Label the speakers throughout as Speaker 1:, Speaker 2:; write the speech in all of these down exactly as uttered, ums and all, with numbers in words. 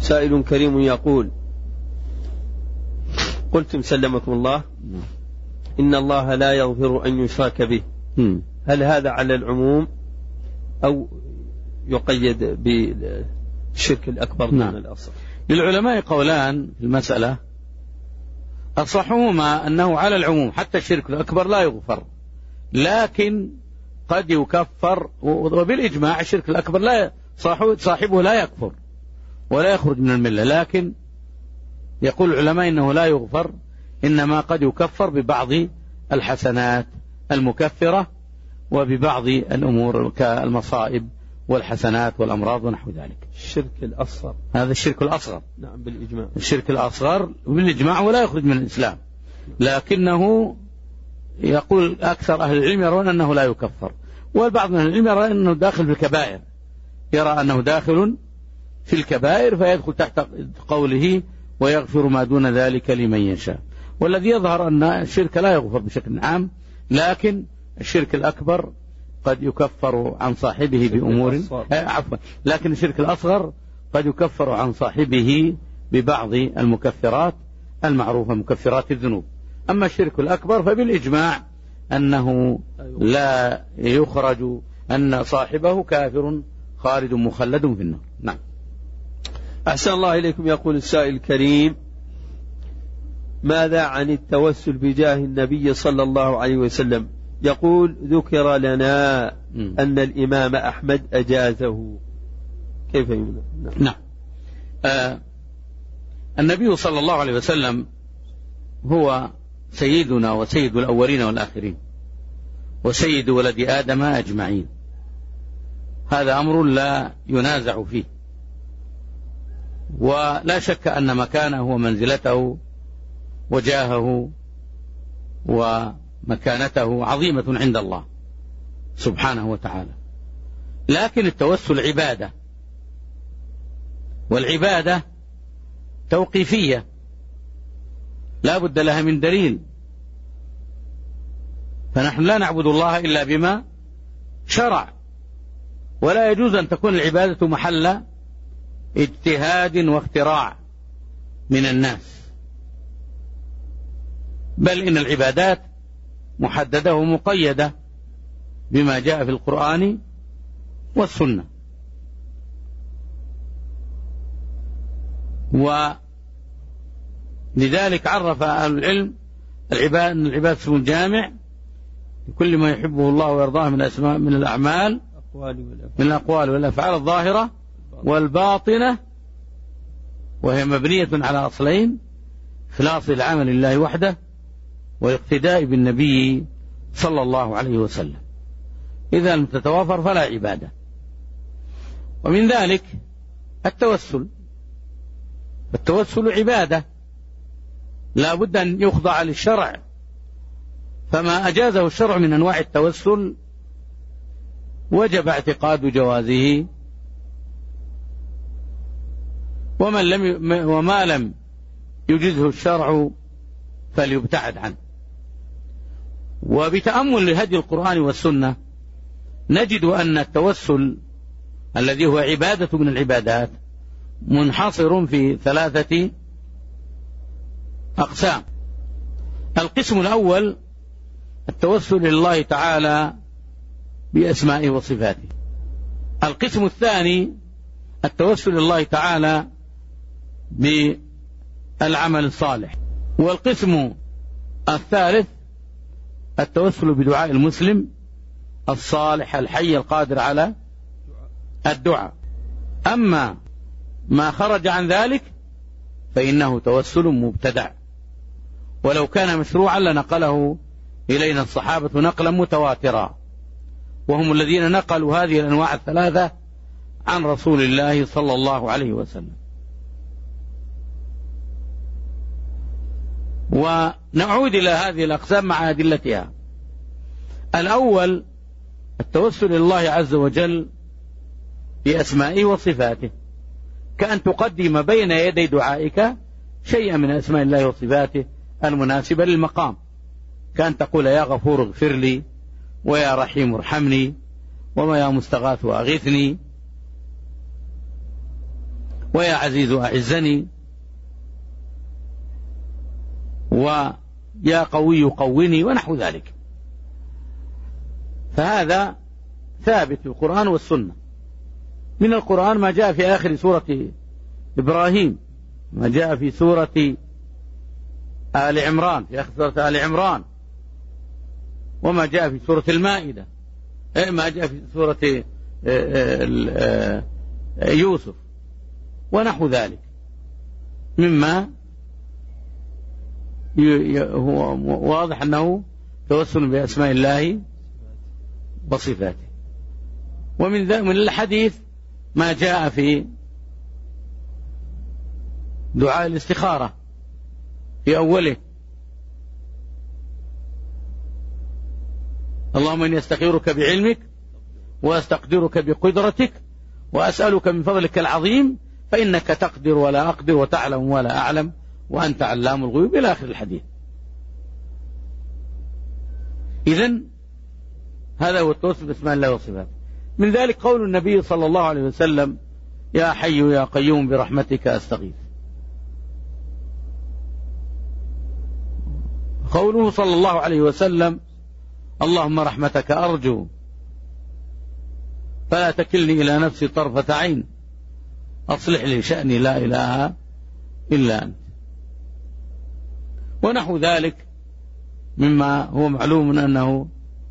Speaker 1: سائل كريم يقول: قلتم سلمكم الله إن الله لا يغفر أن يشرك به، هل هذا على العموم أو يقيد بالشرك الأكبر دون
Speaker 2: نعم.
Speaker 1: الأصغر؟
Speaker 2: للعلماء قولان في المسألة، أصحهما أنه على العموم، حتى الشرك الأكبر لا يغفر، لكن قد يكفر، وبالإجماع الشرك الأكبر لا صاحبه لا يكفر ولا يخرج من الملة، لكن يقول العلماء إنه لا يغفر، إنما قد يكفر ببعض الحسنات المكفرة وببعض الأمور كالمصائب والحسنات والأمراض ونحو ذلك.
Speaker 1: الشرك الأصغر،
Speaker 2: هذا الشرك الأصغر.
Speaker 1: نعم بالإجماع،
Speaker 2: الشرك الأصغر بالإجماع ولا يخرج من الإسلام، لكنه يقول أكثر أهل العلم يرون أنه لا يكفر، والبعض من العلم يرى أنه داخل في الكبائر، يرى أنه داخل في الكبائر فيدخل تحت قوله ويغفر ما دون ذلك لمن يشاء. والذي يظهر أن الشرك لا يغفر بشكل عام، لكن الشرك الأكبر قد يكفر عن صاحبه بأمور عفوا لكن الشرك الأصغر قد يكفر عن صاحبه ببعض المكفرات المعروفة، مكفرات الذنوب. أما الشرك الأكبر فبالإجماع أنه لا يخرج، أن صاحبه كافر خالد مخلد في النار. نعم.
Speaker 1: أحسن الله إليكم. يقول السائل الكريم: ماذا عن التوسل بجاه النبي صلى الله عليه وسلم؟ يقول: ذكر لنا أن الإمام أحمد أجازه، كيف يمنع؟
Speaker 2: نعم, نعم. آه النبي صلى الله عليه وسلم هو سيدنا وسيد الأولين والآخرين وسيد ولد آدم أجمعين، هذا أمر لا ينازع فيه، ولا شك أن مكانه ومنزلته وجاهه ومكانته عظيمة عند الله سبحانه وتعالى. لكن التوسل عبادة، والعبادة توقيفية لا بد لها من دليل، فنحن لا نعبد الله إلا بما شرع، ولا يجوز أن تكون العبادة محل اجتهاد واختراع من الناس، بل إن العبادات محددة ومقيدة بما جاء في القرآن والسنة. ولذلك عرف أهل العلم العبادة أن العبادة اسم جامع لكل ما يحبه الله ويرضاه من الأسماء من الأعمال من الأقوال والأفعال الظاهرة والباطنة، وهي مبنية على أصلين: خلاص العمل لله وحده والاقتداء بالنبي صلى الله عليه وسلم. إذا لم تتوافر فلا عبادة. ومن ذلك التوسل، التوسل عبادة لا بد أن يخضع للشرع، فما أجازه الشرع من أنواع التوسل وجب اعتقاد جوازه، ومن لم وما لم يجزه الشرع فليبتعد عنه. وبتأمل لهدي القرآن والسنة نجد أن التوسل الذي هو عبادة من العبادات منحصر في ثلاثة أقسام. القسم الأول التوسل إلى الله تعالى بأسمائه وصفاته. القسم الثاني التوسل إلى الله تعالى بالعمل الصالح. والقسم الثالث التوسل بدعاء المسلم الصالح الحي القادر على الدعاء. أما ما خرج عن ذلك فإنه توسل مبتدع، ولو كان مشروعا لنقله إلينا الصحابة نقلا متواترا، وهم الذين نقلوا هذه الأنواع الثلاثة عن رسول الله صلى الله عليه وسلم. ونعود إلى هذه الأقسام مع أدلتها. الأول التوسل إلى الله عز وجل بأسمائه وصفاته، كأن تقدم بين يدي دعائك شيئا من أسماء الله وصفاته المناسبة للمقام، كأن تقول: يا غفور اغفر لي، ويا رحيم ارحمني، وما يا مستغاث أغثني. ويا عزيز أعزني، ويا قوي قوني، ونحو ذلك. فهذا ثابت في القرآن والسنة. من القرآن ما جاء في آخر سورة إبراهيم، ما جاء في سورة آل عمران، في آخر سورة آل عمران، وما جاء في سورة المائدة، ما جاء في سورة يوسف، ونحو ذلك، مما هو واضح أنه توسل بأسماء الله وصفاته. ومن ذلك من الحديث ما جاء في دعاء الاستخارة في أوله: اللهم إني أستخيرك بعلمك وأستقدرك بقدرتك وأسألك من فضلك العظيم فإنك تقدر ولا أقدر وتعلم ولا أعلم وأنت علام الغيوب، إلى آخر الحديث. إذن هذا هو التوسل باسماء الله وصفاته. من ذلك قول النبي صلى الله عليه وسلم: يا حي يا قيوم برحمتك أستغيث. قوله صلى الله عليه وسلم: اللهم رحمتك أرجو فلا تكلني إلى نفسي طرفة عين أصلح لي شأني لا إله إلا أنت، ونحو ذلك مما هو معلوم أنه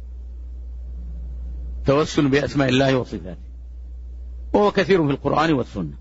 Speaker 2: توسل بأسماء الله وصفاته، وهو كثير في القرآن والسنة.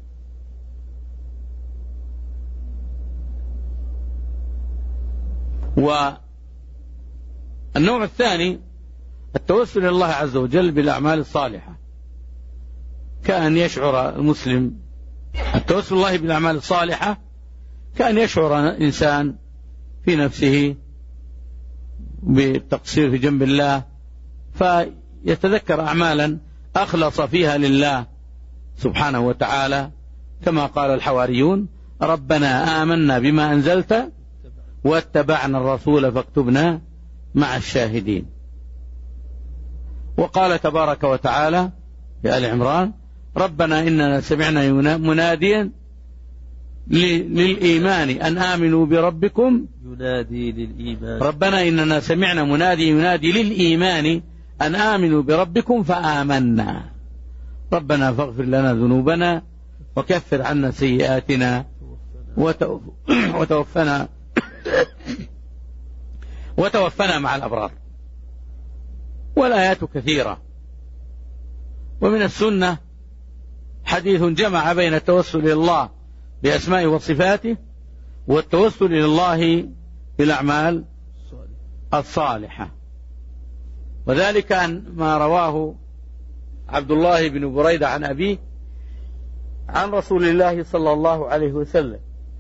Speaker 2: والنوع الثاني التوسل إلى الله عز وجل بالأعمال الصالحة، كأن يشعر المسلم التوسل الله بالأعمال الصالحة كأن يشعر إنسان في نفسه بالتقصير في جنب الله، فيتذكر أعمالا أخلص فيها لله سبحانه وتعالى، كما قال الحواريون: ربنا آمنا بما أنزلت واتبعنا الرسول فاكتبنا مع الشاهدين. وقال تبارك وتعالى في آل عمران: ربنا إننا سمعنا مناديا للإيمان أن آمنوا بربكم
Speaker 1: ينادي للإيمان
Speaker 2: ربنا إننا سمعنا منادي ينادي للإيمان أن آمنوا بربكم فآمنا ربنا فاغفر لنا ذنوبنا وكفر عنا سيئاتنا وتوفنا وتوفنا مع الأبرار. والآيات كثيرة. ومن السنة حديث جمع بين التوسل إلى الله بأسمائه وصفاته والتوسل إلى الله بالأعمال الصالحة، وذلك عن ما رواه عبد الله بن بريدة عن أبيه عن رسول الله صلى الله عليه وسلم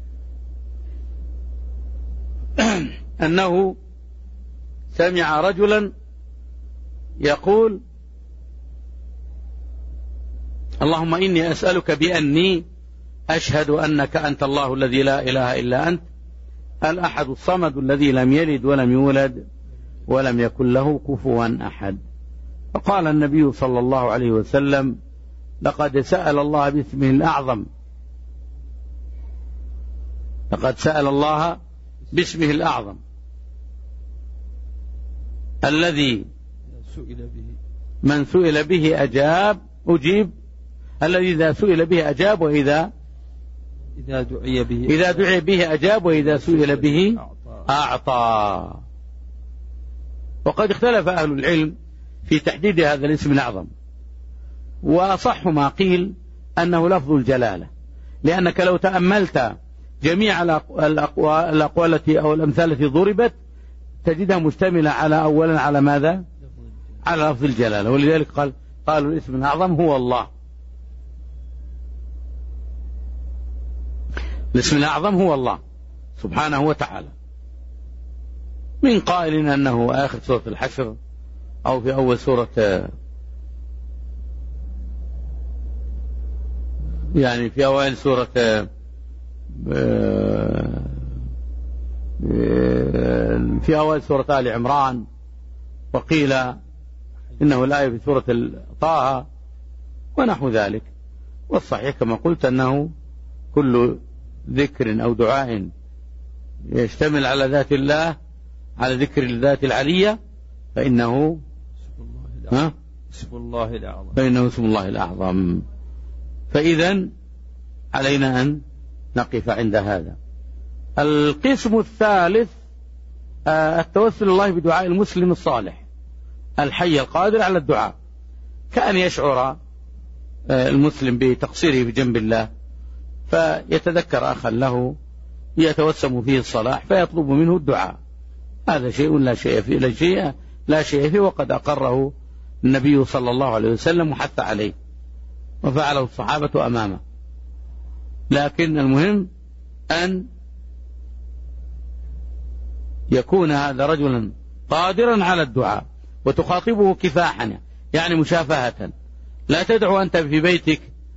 Speaker 2: أنه سمع رجلا يقول: اللهم إني أسألك بأني أشهد أنك أنت الله الذي لا إله إلا أنت الأحد الصمد الذي لم يلد ولم يولد ولم يكن له كفوا أحد. فقال النبي صلى الله عليه وسلم: لقد سأل الله باسمه الأعظم لقد سأل الله باسمه الأعظم الذي من سئل به أجاب أجيب الذي إذا سئل به أجاب وإذا
Speaker 1: إذا دعي به
Speaker 2: إذا دعي به أجاب وإذا سئل به أعطى. وقد اختلف أهل العلم في تحديد هذا الاسم الأعظم، وأصح ما قيل أنه لفظ الجلالة، لأنك لو تأملت جميع الأقوال التي أو الأمثال التي ضربت تجدها مشتملة على أولا على ماذا؟ على لفظ الجلالة. ولذلك قال قالوا الاسم الأعظم هو الله. الاسم الأعظم هو الله سبحانه وتعالى. من قائل أنه آخر سورة الحشر أو في أول سورة يعني في أوائل سورة في أوائل سورة آل عمران، وقيل إنه الآية في سورة طه ونحو ذلك. والصحيح كما قلت أنه كل ذكر أو دعاء يشتمل على ذات الله، على ذكر الذات العلية، فإنه ها؟
Speaker 1: اسم الله الأعظم،
Speaker 2: فإنه اسم الله الأعظم. فإذا علينا أن نقف عند هذا. القسم الثالث التوسل الله بدعاء المسلم الصالح الحي القادر على الدعاء، كأن يشعر المسلم بتقصيره بجنب الله فيتذكر أخا له يتوسم فيه الصلاح فيطلب منه الدعاء. هذا شيء لا شيء فيه، لا شيء لا شيء فيه، وقد أقره النبي صلى الله عليه وسلم وحث عليه وفعله الصحابة أمامه. لكن المهم أن يكون هذا رجلا قادرا على الدعاء، وتخاطبه كفاحا يعني مشافهة. لا تدعو أنت في بيتك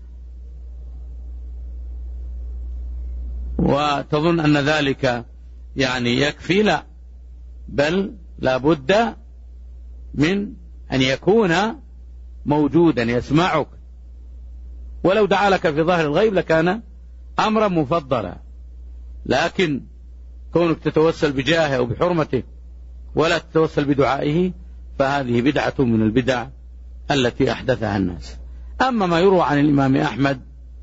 Speaker 2: وتظن أن ذلك يعني يكفي، لا، بل لا بد من أن يكون موجودا يسمعك، ولو دعا لك في ظاهر الغيب لكان أمرا مفضلا. لكن كونك تتوسل بجاهه أو بحرمته ولا تتوسل بدعائه فهذه بدعة من البدع التي أحدثها الناس. أما ما يروى عن الإمام أحمد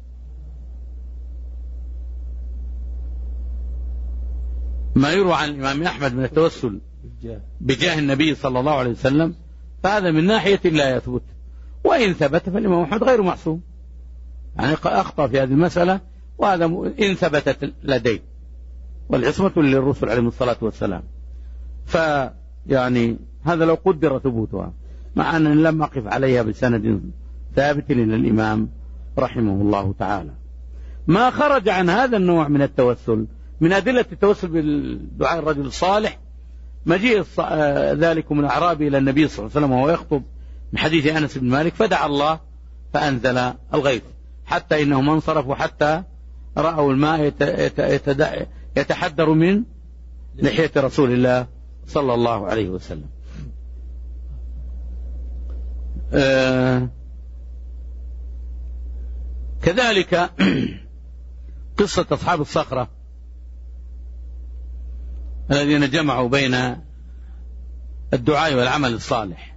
Speaker 2: ما يروى عن الإمام أحمد من التوسل بجاه النبي صلى الله عليه وسلم فهذا من ناحية لا يثبت، وإن ثبت فالإمام أحمد غير معصوم، يعني أخطأ في هذه المسألة، وهذا إن ثبتت لديه، والعصمة للرسل عليهم الصلاة والسلام. فيعني هذا لو قدر ثبوتها، مع أن لم أقف عليها بسند ثابت إلى الإمام رحمه الله تعالى. ما خرج عن هذا النوع من التوسل من أدلة التوسل بالدعاء الرجل الصالح مجيء ذلك من أعرابي إلى النبي صلى الله عليه وسلم وهو يخطب من حديث أنس بن مالك فدعا الله فأنزل الغيث، حتى إنهم انصرفوا حتى رأوا الماء يتحدر من لحية رسول الله صلى الله عليه وسلم. آه كذلك قصة أصحاب الصخرة الذين جمعوا بين الدعاء والعمل الصالح.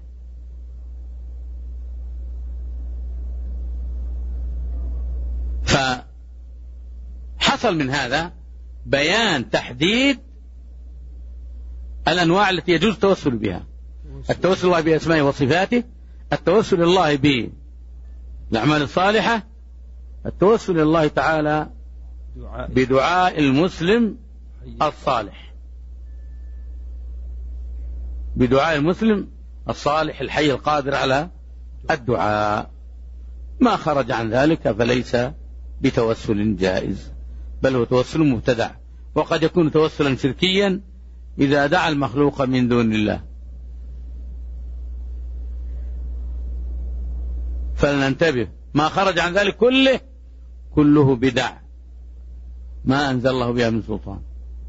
Speaker 2: فحصل من هذا بيان تحديد الأنواع التي يجوز التوسل بها: التوسل الله بأسمائه وصفاته، التوسل الله بالأعمال الصالحة، التوسل الله تعالى بدعاء المسلم الصالح، بدعاء المسلم الصالح الحي القادر على الدعاء. ما خرج عن ذلك فليس بتوسل جائز، بل هو توسل مبتدع، وقد يكون توسلا شركيا إذا دعا المخلوق من دون الله. فلننتبه، ما خرج عن ذلك كله كله بدع ما أنزل الله بها من سلطان.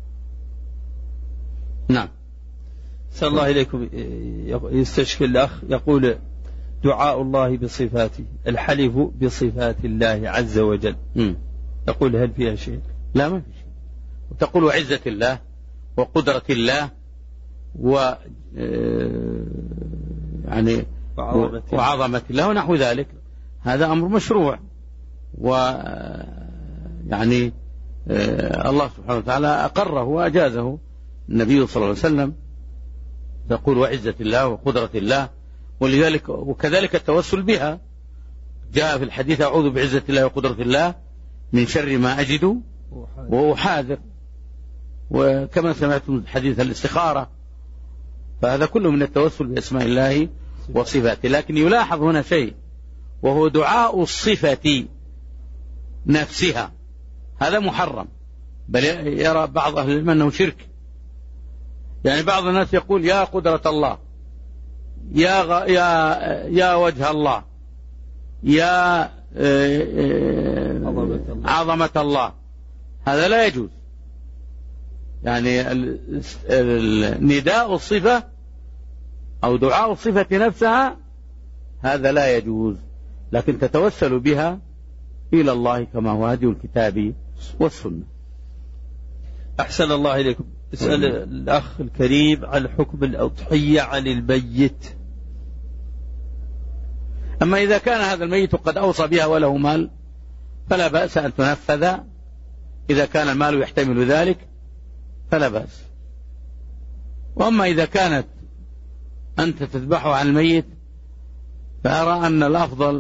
Speaker 2: نعم.
Speaker 1: صلى الله إليكم. يستشكل الأخ يقول: دعاء الله بصفاته، الحلف بصفات الله عز وجل، م. يقول هل فيها شيء؟
Speaker 2: لا، ما في شيء. وتقول وعزة الله وقدرة الله و يعني وعظمة الله ونحو ذلك، هذا أمر مشروع، ويعني الله سبحانه وتعالى أقره وأجازه النبي صلى الله عليه وسلم، تقول وعزة الله وقدرة الله، ولذلك وكذلك التوسل بها جاء في الحديث: أعوذ بعزة الله وقدرة الله من شر ما أجد وهو حاذر. وكما سمعتم حديث الاستخارة، فهذا كله من التوسل بأسماء الله وصفاته. لكن يلاحظ هنا شيء، وهو دعاء الصفة نفسها، هذا محرم، بل يرى بعض أهل العلم أنه شرك. يعني بعض الناس يقول: يا قدرة الله، يا غ... يا يا وجه الله، يا عظمة الله، هذا لا يجوز. يعني نداء الصفة أو دعاء الصفة نفسها هذا لا يجوز، لكن تتوسل بها إلى الله كما هو هدي الكتاب والسنة.
Speaker 1: أحسن الله إليكم. اسأل الأخ الكريم عن حكم الأضحية عن الميت.
Speaker 2: أما إذا كان هذا الميت قد أوصى بها وله مال فلا بأس أن تنفذ، إذا كان المال يحتمل ذلك فلا بأس. وأما إذا كانت أنت تذبحه عن الميت فأرى أن الأفضل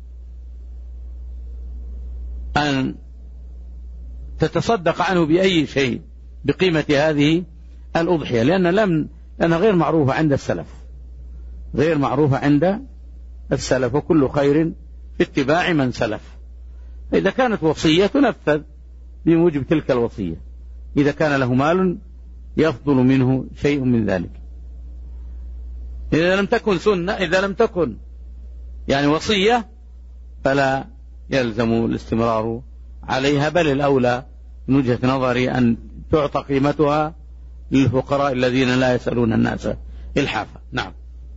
Speaker 2: أن تتصدق عنه بأي شيء بقيمة هذه الأضحية، لأن لم لأنها غير معروفة عند السلف، غير معروفة عند السلف، وكل خير في اتباع من سلف. إذا كانت وصية تنفذ بموجب تلك الوصية، إذا كان له مال يفضل منه شيء من ذلك. إذا لم تكن سنة، إذا لم تكن يعني وصية فلا يلزم الاستمرار عليها، بل الأولى من وجهة نظري أن تعطى قيمتها للفقراء الذين لا يسألون الناس إلحافا. نعم.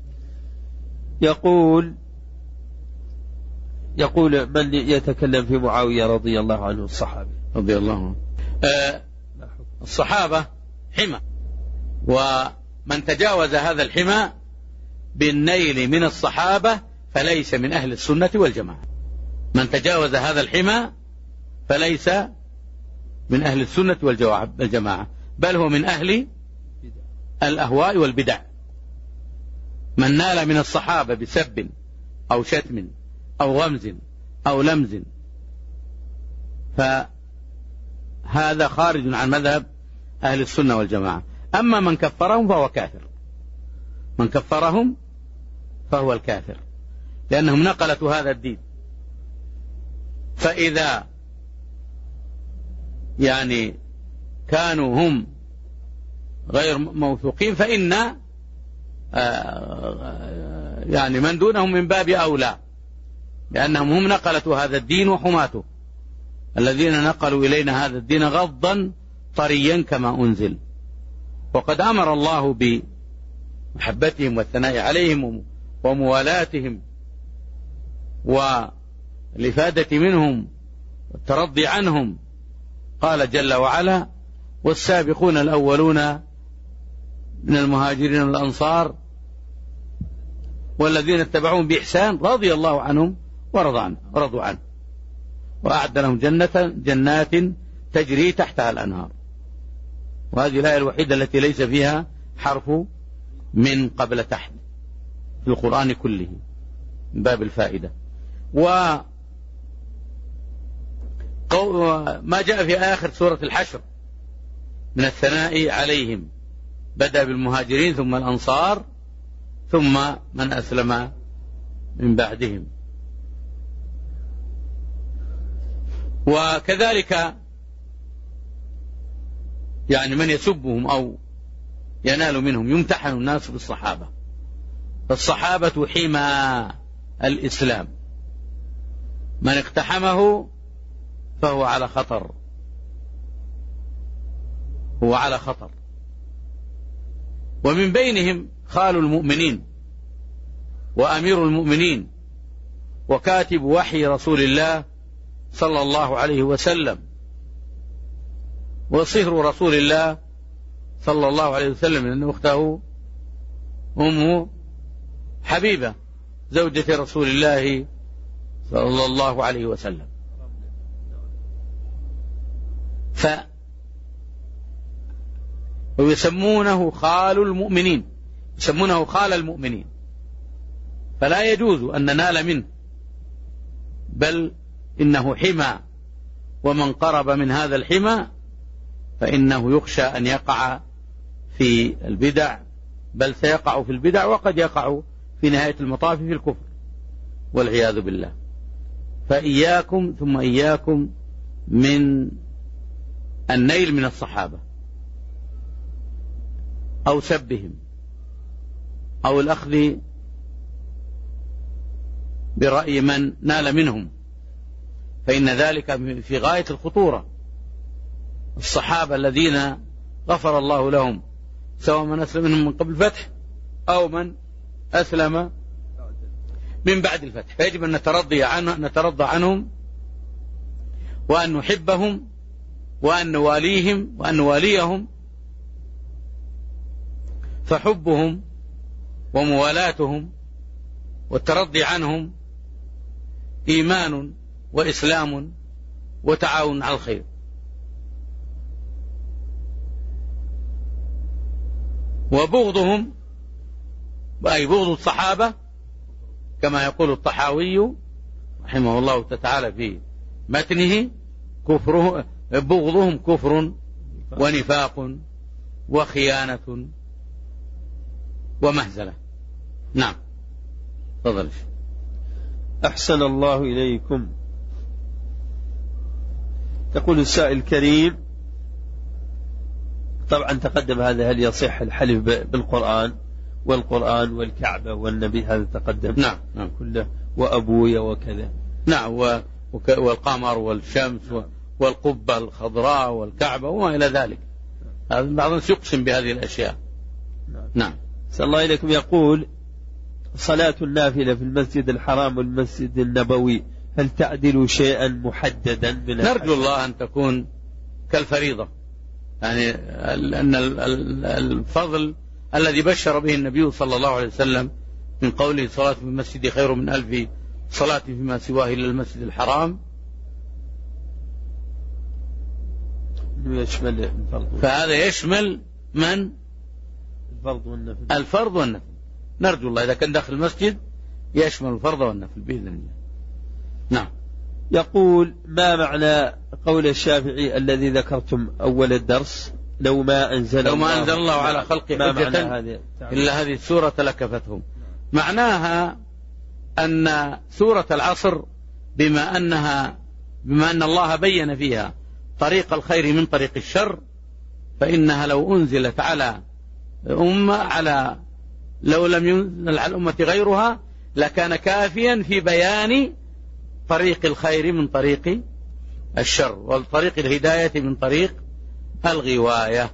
Speaker 1: يقول يقول من يتكلم في معاوية رضي الله عنه الصحابي
Speaker 2: رضي الله عنه. أه الصحابة حمى، ومن تجاوز هذا الحمى بالنيل من الصحابة فليس من أهل السنة والجماعة. من تجاوز هذا الحمى فليس من أهل السنة والجماعة، بل هو من أهل الأهواء والبدع. من نال من الصحابة بسب أو شتم أو غمز أو لمز فهذا خارج عن مذهب أهل السنة والجماعة. أما من كفرهم فهو كافر، من كفرهم فهو الكافر، لأنهم نقلة هذا الدين. فإذا يعني كانوا هم غير موثوقين فإن يعني من دونهم من باب أولى، لأنهم هم نقلة هذا الدين وحماته، الذين نقلوا إلينا هذا الدين غضا طريا كما أنزل. وقد أمر الله بمحبتهم والثناء عليهم وموالاتهم والإفادة منهم والترضي عنهم. قال جل وعلا: والسابقون الأولون من المهاجرين والأنصار والذين اتبعوهم بإحسان رضي الله عنهم ورضوا عنه وأعد لهم جنة جنات تجري تحتها الأنهار. وهذه الآية الوحيدة التي ليس فيها حرف من قبل تحت في القرآن كله من باب الفائدة. وما جاء في آخر سورة الحشر من الثناء عليهم بدأ بالمهاجرين ثم الأنصار ثم من أسلم من بعدهم. وكذلك يعني من يسبهم أو ينال منهم يمتحن الناس بالصحابة، فالصحابة حمى الإسلام، من اقتحمه فهو على خطر، هو على خطر. ومن بينهم خال المؤمنين وأمير المؤمنين وكاتب وحي رسول الله صلى الله عليه وسلم وصهر رسول الله صلى الله عليه وسلم، لأن أخته أم حبيبة زوجة رسول الله صلى الله عليه وسلم. ف ويسمونه خال المؤمنين، يسمونه خال المؤمنين، فلا يجوز أن ننال منه، بل إنه حمى، ومن قرب من هذا الحمى فإنه يخشى أن يقع في البدع، بل سيقع في البدع وقد يقع في نهاية المطاف في الكفر والعياذ بالله. فإياكم ثم إياكم من النيل من الصحابة أو سبهم أو الأخذ برأي من نال منهم، فإن ذلك في غاية الخطورة. الصحابة الذين غفر الله لهم سواء من أسلم منهم من قبل الفتح أو من أسلم من بعد الفتح، فيجب أن نترضي عنه نترضى عنهم وأن نحبهم وأن نواليهم وأن نواليهم، فحبهم وموالاتهم والترضي عنهم إيمان وإسلام وتعاون على الخير. وبغضهم أي بغض الصحابة كما يقول الطحاوي رحمه الله تعالى في متنه كفره بغضهم كفر ونفاق وخيانة ومهزلة. نعم تفضل.
Speaker 1: أحسن الله إليكم. يقول السائل الكريم، طبعا تقدم هذا، هل يصح الحلف بالقرآن والقرآن والكعبة والنبي؟ هذا تقدم.
Speaker 2: نعم نعم
Speaker 1: كله وأبويا وكذا.
Speaker 2: نعم والقمر والشمس والقبة الخضراء والكعبة وما إلى ذلك. بعض الناس يقسم بهذه الأشياء.
Speaker 1: نعم,
Speaker 2: نعم.
Speaker 1: صلى الله عليكم. يقول صلاة النافلة في المسجد الحرام والمسجد النبوي هل تعدل شيئا محددا من
Speaker 2: نرجو الله أن تكون كالفريضة، يعني أن الفضل الذي بشر به النبي صلى الله عليه وسلم من قوله صلاة في المسجد خير من ألف صلاة فيما سواه إلا المسجد الحرام،
Speaker 1: يشمل الفرض،
Speaker 2: فهذا يشمل من
Speaker 1: الفرض والنفل.
Speaker 2: الفرض والنفل. نرجو الله إذا كان داخل المسجد يشمل الفرض والنفل بإذن الله. نعم.
Speaker 1: يقول ما معنى قول الشافعي الذي ذكرتم أول الدرس لو ما أنزل
Speaker 2: لو ما أنزل الله على خلقه حجة إلا هذه السورة لكفتهم؟ معناها أن سورة العصر بما أنها بما أن الله بين فيها طريق الخير من طريق الشر، فإنها لو أنزلت على أمة على لو لم ينزل على الأمة غيرها لكان كافيا في بيان طريق الخير من طريق الشر وطريق الهداية من طريق الغواية.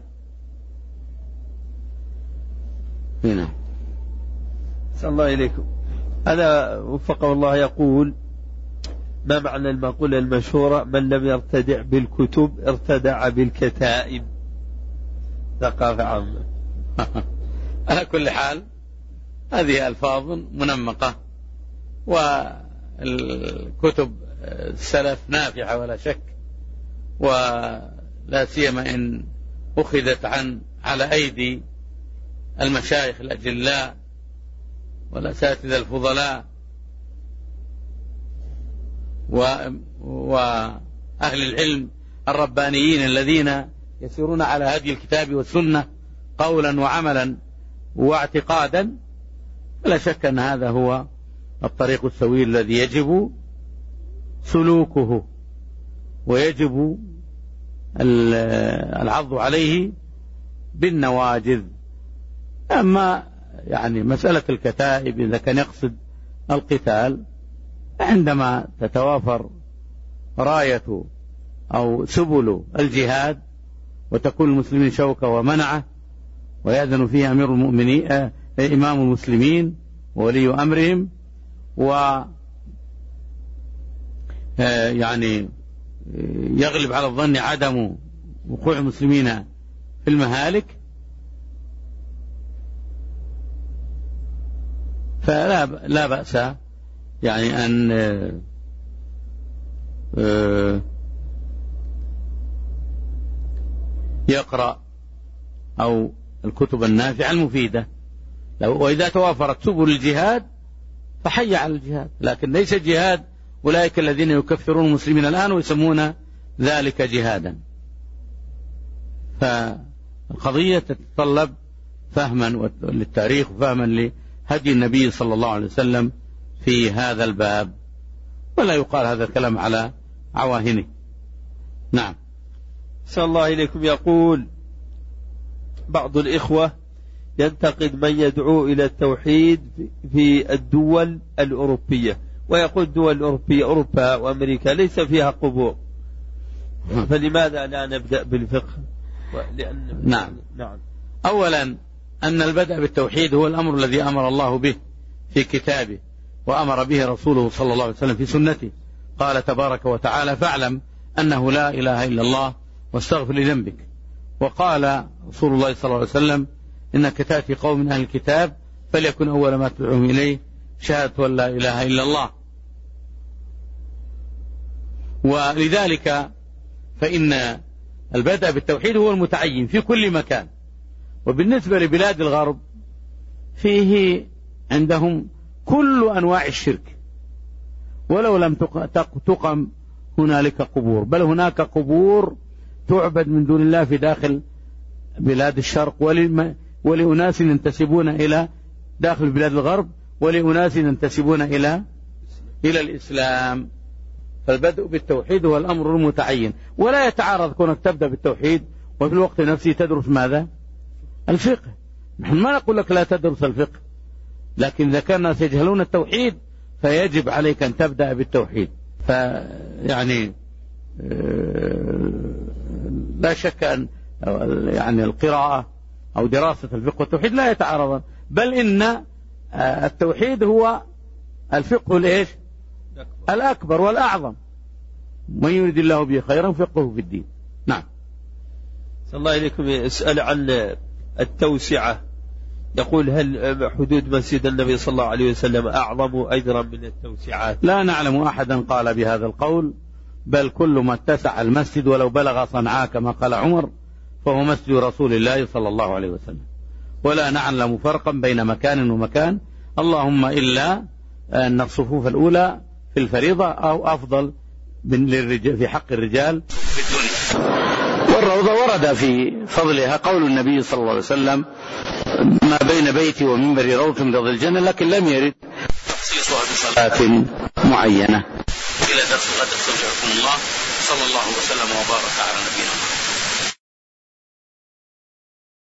Speaker 2: هنا
Speaker 1: صلى الله إليكم. هذا وفقه الله يقول ما معنى المقولة المشهورة من لم يرتدع بالكتب ارتدع بالكتائب؟ ثقافة عامة.
Speaker 2: على كل حال هذه ألفاظ منمقة، والكتب السلف نافعة ولا شك، ولا سيما إن أخذت عن على أيدي المشايخ الأجلاء والأساتذة الفضلاء وأهل العلم الربانيين الذين يسيرون على هدي الكتاب والسنة قولا وعملا واعتقادا، لا شك أن هذا هو الطريق السوي الذي يجب سلوكه ويجب العض عليه بالنواجذ. أما يعني مسألة الكتائب إذا كان يقصد القتال، عندما تتوافر راية أو سبل الجهاد وتكون المسلمين شوكة ومنعة ويأذن فيها أمير المؤمنين إمام المسلمين وولي أمرهم، و يعني يغلب على الظن عدم وقوع المسلمين في المهالك، فلا لا بأس يعني أن يقرأ أو الكتب النافعة المفيدة، وإذا توافرت سبل الجهاد فحي على الجهاد، لكن ليس جهاد أولئك الذين يكفرون المسلمين الآن ويسمون ذلك جهادا. فالقضية تتطلب فهما للتاريخ وفهما لهدي النبي صلى الله عليه وسلم في هذا الباب، ولا يقال هذا الكلام على عواهنه. نعم.
Speaker 1: صلى الله إليكم. يقول بعض الإخوة ينتقد من يدعو إلى التوحيد في الدول الأوروبية، ويقول الدول الأوروبية أوروبا وأمريكا ليس فيها قبور، فلماذا لا نبدأ بالفقه؟ لأن
Speaker 2: نعم.
Speaker 1: نعم.
Speaker 2: أولا أن البدء بالتوحيد هو الأمر الذي أمر الله به في كتابه وأمر به رسوله صلى الله عليه وسلم في سنته. قال تبارك وتعالى فاعلم أنه لا إله إلا الله واستغفر لذنبك. وقال رسول الله صلى الله عليه وسلم إنك تأتي قوم من أهل الكتاب فليكن أول ما تدعوهم إليه شهادة أن لا إله إلا الله. ولذلك فإن البدء بالتوحيد هو المتعين في كل مكان. وبالنسبة لبلاد الغرب فيه عندهم كل أنواع الشرك، ولو لم تقم هنالك قبور، بل هناك قبور تعبد من دون الله في داخل بلاد الشرق، ولأناس ينتسبون إلى داخل بلاد الغرب، ولأناس ينتسبون إلى إلى الإسلام. فالبدء بالتوحيد هو الأمر المتعين، ولا يتعارض كونك تبدأ بالتوحيد وفي الوقت نفسه تدرس ماذا؟ الفقه. نحن ما نقول لك لا تدرس الفقه، لكن إذا كان الناس يجهلون التوحيد فيجب عليك أن تبدأ بالتوحيد. فيعني لا شك أن يعني القراءة أو دراسة الفقه والتوحيد لا يتعارضان، بل إن التوحيد هو الفقه الإيش؟ الأكبر والأعظم. من يريد الله به خيرا فقهه في الدين. نعم.
Speaker 1: صلى الله عليكم. يسأل عن التوسعة، يقول هل حدود مسجد النبي صلى الله عليه وسلم أعظم أجرا من التوسعات؟
Speaker 2: لا نعلم أحدا قال بهذا القول، بل كل ما اتسع المسجد ولو بلغ صنعاء كما قال عمر فهو مسجد رسول الله صلى الله عليه وسلم، ولا نعلم فرقا بين مكان ومكان، اللهم إلا أن الصفوف الأولى في الفريضة أو أفضل في حق الرجال في الدنيا. والروضة ورد في فضلها قول النبي صلى الله عليه وسلم ما بين بيتي ومنبري روضة من رياض الجنة، لكن لم يرد تخصيصها بصلاة معينة. إلى درس غد استودعكم الله، صلى الله وسلم وبارك على نبينا محمد.